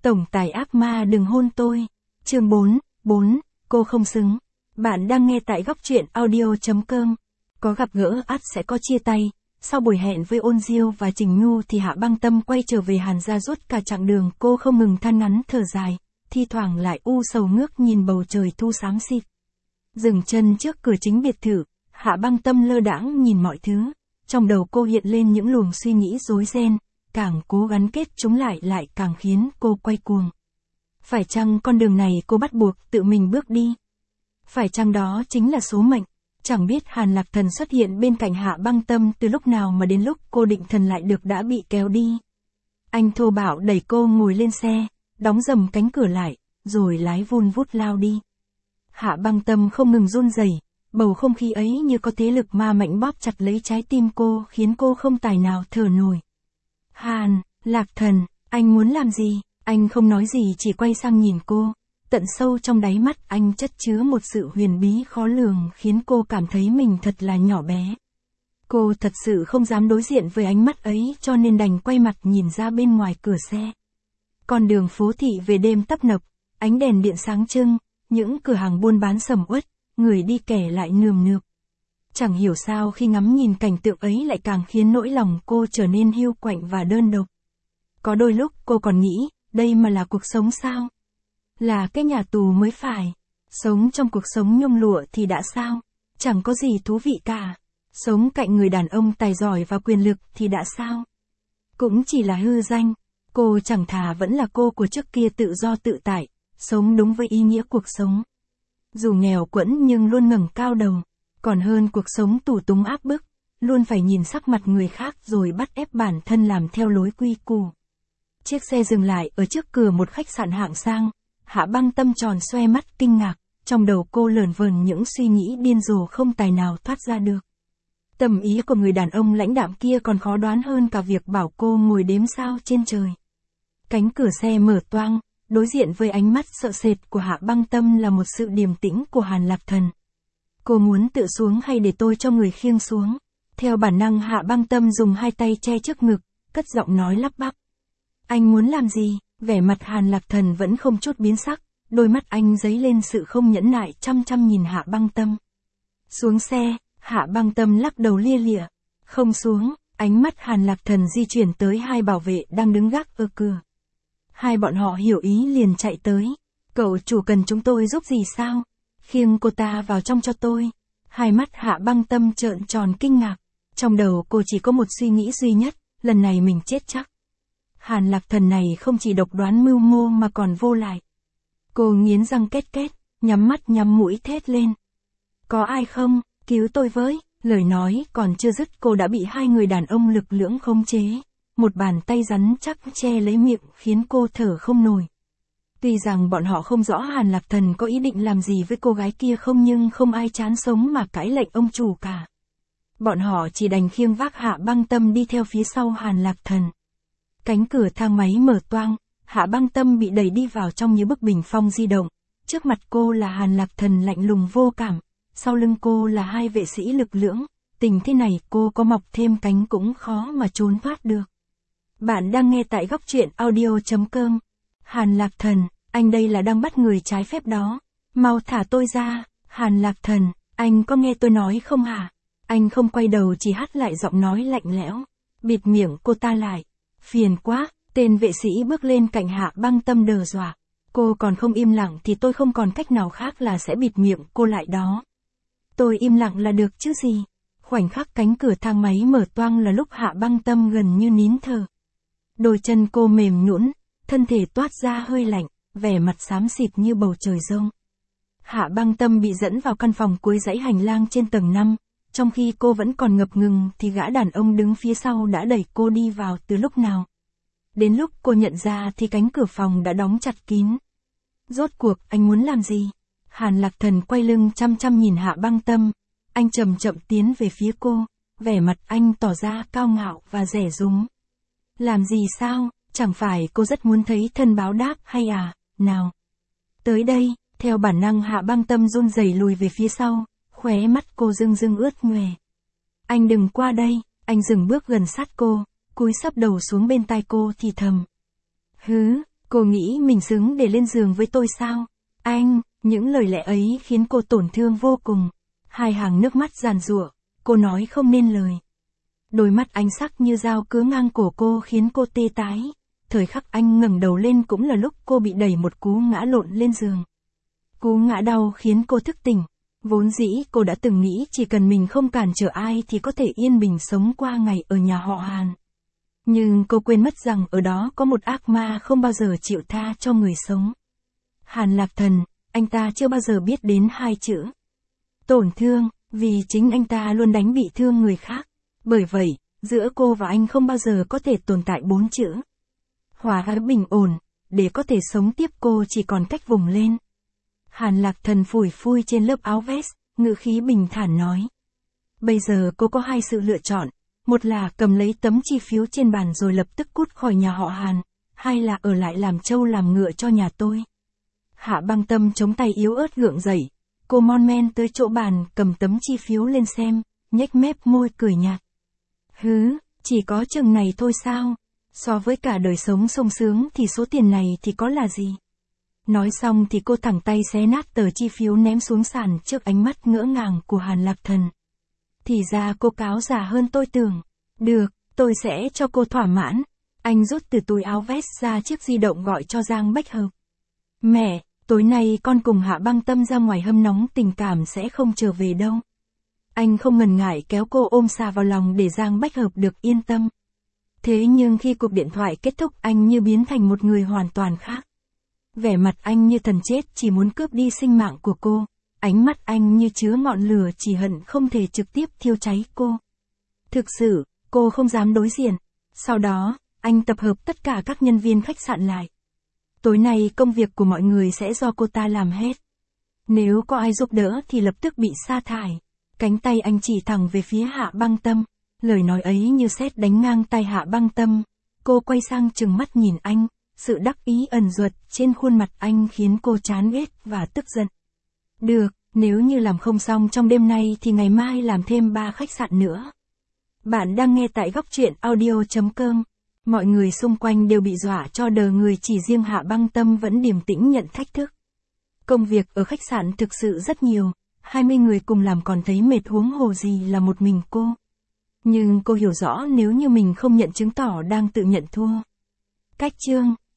Tổng tài ác ma đừng hôn tôi. Chương 4, cô không xứng. Bạn đang nghe tại góc truyện audio.com. Có gặp gỡ ắt sẽ có chia tay. Sau buổi hẹn với Ôn Diêu và Trình Nhu thì Hạ Băng Tâm quay trở về Hàn gia. Suốt cả chặng đường cô không ngừng than ngắn thở dài, thi thoảng lại u sầu ngước nhìn bầu trời thu xám xịt. Dừng chân trước cửa chính biệt thự, Hạ Băng Tâm lơ đãng nhìn mọi thứ. Trong đầu cô hiện lên những luồng suy nghĩ rối ren, càng cố gắng kết chúng lại càng khiến cô quay cuồng. Phải chăng con đường này cô bắt buộc tự mình bước đi? Phải chăng đó chính là số mệnh? Chẳng biết Hàn Lạc Thần xuất hiện bên cạnh Hạ Băng Tâm từ lúc nào mà đến lúc cô định thần lại được đã bị kéo đi. Anh thô bạo đẩy cô ngồi lên xe, đóng dầm cánh cửa lại, rồi lái vun vút lao đi. Hạ Băng Tâm không ngừng run rẩy, bầu không khí ấy như có thế lực ma mạnh bóp chặt lấy trái tim cô khiến cô không tài nào thở nổi. Hàn Lạc Thần, anh muốn làm gì? Anh không nói gì chỉ quay sang nhìn cô. Tận sâu trong đáy mắt anh chất chứa một sự huyền bí khó lường khiến cô cảm thấy mình thật là nhỏ bé. Cô thật sự không dám đối diện với ánh mắt ấy cho nên đành quay mặt nhìn ra bên ngoài cửa xe. Con đường phố thị về đêm tấp nập, ánh đèn điện sáng trưng, những cửa hàng buôn bán sầm uất, người đi kẻ lại nườm nượp. Chẳng hiểu sao khi ngắm nhìn cảnh tượng ấy lại càng khiến nỗi lòng cô trở nên hiu quạnh và đơn độc. Có đôi lúc cô còn nghĩ, đây mà là cuộc sống sao? Là cái nhà tù mới phải. Sống trong cuộc sống nhung lụa thì đã sao? Chẳng có gì thú vị cả. Sống cạnh người đàn ông tài giỏi và quyền lực thì đã sao? Cũng chỉ là hư danh. Cô chẳng thà vẫn là cô của trước kia tự do tự tại, sống đúng với ý nghĩa cuộc sống. Dù nghèo quẫn nhưng luôn ngẩng cao đầu, còn hơn cuộc sống tù túng áp bức, luôn phải nhìn sắc mặt người khác rồi bắt ép bản thân làm theo lối quy củ. Chiếc xe dừng lại ở trước cửa một khách sạn hạng sang. Hạ Băng Tâm tròn xoe mắt kinh ngạc, trong đầu cô lởn vởn những suy nghĩ điên rồ không tài nào thoát ra được. Tâm ý của người đàn ông lãnh đạm kia còn khó đoán hơn cả việc bảo cô ngồi đếm sao trên trời. Cánh cửa xe mở toang, đối diện với ánh mắt sợ sệt của Hạ Băng Tâm là một sự điềm tĩnh của Hàn Lạc Thần. Cô muốn tự xuống hay để tôi cho người khiêng xuống? Theo bản năng Hạ Băng Tâm dùng hai tay che trước ngực, cất giọng nói lắp bắp. Anh muốn làm gì? Vẻ mặt Hàn Lạc Thần vẫn không chút biến sắc, đôi mắt anh dấy lên sự không nhẫn nại chăm chăm nhìn Hạ Băng Tâm. Xuống xe, Hạ Băng Tâm lắc đầu lia lịa. Không xuống, ánh mắt Hàn Lạc Thần di chuyển tới hai bảo vệ đang đứng gác ở cửa. Hai bọn họ hiểu ý liền chạy tới. Cậu chủ cần chúng tôi giúp gì sao? Khiêng cô ta vào trong cho tôi. Hai mắt Hạ Băng Tâm trợn tròn kinh ngạc. Trong đầu cô chỉ có một suy nghĩ duy nhất, lần này mình chết chắc. Hàn Lạc Thần này không chỉ độc đoán mưu mô mà còn vô lại. Cô nghiến răng két két, nhắm mắt nhắm mũi thét lên. Có ai không, cứu tôi với. Lời nói còn chưa dứt cô đã bị hai người đàn ông lực lưỡng khống chế. Một bàn tay rắn chắc che lấy miệng khiến cô thở không nổi. Tuy rằng bọn họ không rõ Hàn Lạc Thần có ý định làm gì với cô gái kia không nhưng không ai chán sống mà cãi lệnh ông chủ cả. Bọn họ chỉ đành khiêng vác Hạ Băng Tâm đi theo phía sau Hàn Lạc Thần. Cánh cửa thang máy mở toang, Hạ Băng Tâm bị đẩy đi vào trong như bức bình phong di động. Trước mặt cô là Hàn Lạc Thần lạnh lùng vô cảm, sau lưng cô là hai vệ sĩ lực lưỡng. Tình thế này cô có mọc thêm cánh cũng khó mà trốn thoát được. Bạn đang nghe tại góc truyện audio.com. Hàn Lạc Thần, anh đây là đang bắt người trái phép đó. Mau thả tôi ra. Hàn Lạc Thần, anh có nghe tôi nói không hả? Anh không quay đầu chỉ hắt lại giọng nói lạnh lẽo. Bịt miệng cô ta lại. Phiền quá, tên vệ sĩ bước lên cạnh Hạ Băng Tâm đờ dọa. Cô còn không im lặng thì tôi không còn cách nào khác là sẽ bịt miệng cô lại đó. Tôi im lặng là được chứ gì. Khoảnh khắc cánh cửa thang máy mở toang là lúc Hạ Băng Tâm gần như nín thở. Đôi chân cô mềm nhũn, thân thể toát ra hơi lạnh, vẻ mặt xám xịt như bầu trời giông. Hạ Băng Tâm bị dẫn vào căn phòng cuối dãy hành lang trên tầng 5. Trong khi cô vẫn còn ngập ngừng thì gã đàn ông đứng phía sau đã đẩy cô đi vào từ lúc nào. Đến lúc cô nhận ra thì cánh cửa phòng đã đóng chặt kín. Rốt cuộc anh muốn làm gì? Hàn Lạc Thần quay lưng chăm chăm nhìn Hạ Băng Tâm. Anh chậm chậm tiến về phía cô, vẻ mặt anh tỏ ra cao ngạo và dè dúng. Làm gì sao? Chẳng phải cô rất muốn thấy thân báo đáp hay à? Nào! Tới đây, theo bản năng Hạ Băng Tâm run rẩy lùi về phía sau. Khóe mắt cô rưng rưng ướt nhòe. Anh đừng qua đây. Anh dừng bước gần sát cô, cúi sấp đầu xuống bên tai cô thì thầm. Hứ, Cô nghĩ mình xứng để lên giường với tôi sao? Anh, những lời lẽ ấy khiến cô tổn thương vô cùng. Hai hàng nước mắt giàn giụa, cô nói không nên lời. Đôi mắt ánh sắc như dao cứa ngang cổ cô khiến cô tê tái. Thời khắc anh ngẩng đầu lên cũng là lúc cô bị đẩy một cú ngã lộn lên giường. Cú ngã đau khiến cô thức tỉnh. Vốn dĩ cô đã từng nghĩ chỉ cần mình không cản trở ai thì có thể yên bình sống qua ngày ở nhà họ Hàn. Nhưng cô quên mất rằng ở đó có một ác ma không bao giờ chịu tha cho người sống. Hàn Lạc Thần, anh ta chưa bao giờ biết đến hai chữ tổn thương, vì chính anh ta luôn đánh bị thương người khác. Bởi vậy, giữa cô và anh không bao giờ có thể tồn tại 4 chữ hòa hợp bình ổn, để có thể sống tiếp cô chỉ còn cách vùng lên. Hàn Lạc Thần phủi phui trên lớp áo vest, ngữ khí bình thản nói. Bây giờ cô có hai sự lựa chọn, một là cầm lấy tấm chi phiếu trên bàn rồi lập tức cút khỏi nhà họ Hàn, hai là ở lại làm trâu làm ngựa cho nhà tôi. Hạ Băng Tâm chống tay yếu ớt gượng dậy, cô mon men tới chỗ bàn cầm tấm chi phiếu lên xem, nhếch mép môi cười nhạt. Hứ, chỉ có chừng này thôi sao? So với cả đời sống sung sướng thì số tiền này thì có là gì? Nói xong thì cô thẳng tay xé nát tờ chi phiếu ném xuống sàn trước ánh mắt ngỡ ngàng của Hàn Lạc Thần. Thì ra cô cáo già hơn tôi tưởng. Được, tôi sẽ cho cô thỏa mãn. Anh rút từ túi áo vest ra chiếc di động gọi cho Giang Bách Hợp. Mẹ, tối nay con cùng Hạ Băng Tâm ra ngoài hâm nóng tình cảm sẽ không trở về đâu. Anh không ngần ngại kéo cô ôm xa vào lòng để Giang Bách Hợp được yên tâm. Thế nhưng khi cuộc điện thoại kết thúc anh như biến thành một người hoàn toàn khác. Vẻ mặt anh như thần chết chỉ muốn cướp đi sinh mạng của cô. Ánh mắt anh như chứa ngọn lửa chỉ hận không thể trực tiếp thiêu cháy cô. Thực sự, cô không dám đối diện. Sau đó, anh tập hợp tất cả các nhân viên khách sạn lại. Tối nay công việc của mọi người sẽ do cô ta làm hết. Nếu có ai giúp đỡ thì lập tức bị sa thải. Cánh tay anh chỉ thẳng về phía Hạ Băng Tâm. Lời nói ấy như sét đánh ngang tai Hạ Băng Tâm. Cô quay sang trừng mắt nhìn anh. Sự đắc ý ẩn duật trên khuôn mặt anh khiến cô chán ghét và tức giận. Được, nếu như làm không xong trong đêm nay thì ngày mai làm thêm 3 khách sạn nữa. Bạn đang nghe tại góc truyện audio.com. Mọi người xung quanh đều bị dọa cho đờ người, chỉ riêng Hạ Băng Tâm vẫn điềm tĩnh nhận thách thức. Công việc ở khách sạn thực sự rất nhiều, 20 người cùng làm còn thấy mệt, huống hồ gì là một mình cô. Nhưng cô hiểu rõ nếu như mình không nhận chứng tỏ đang tự nhận thua. Cách chương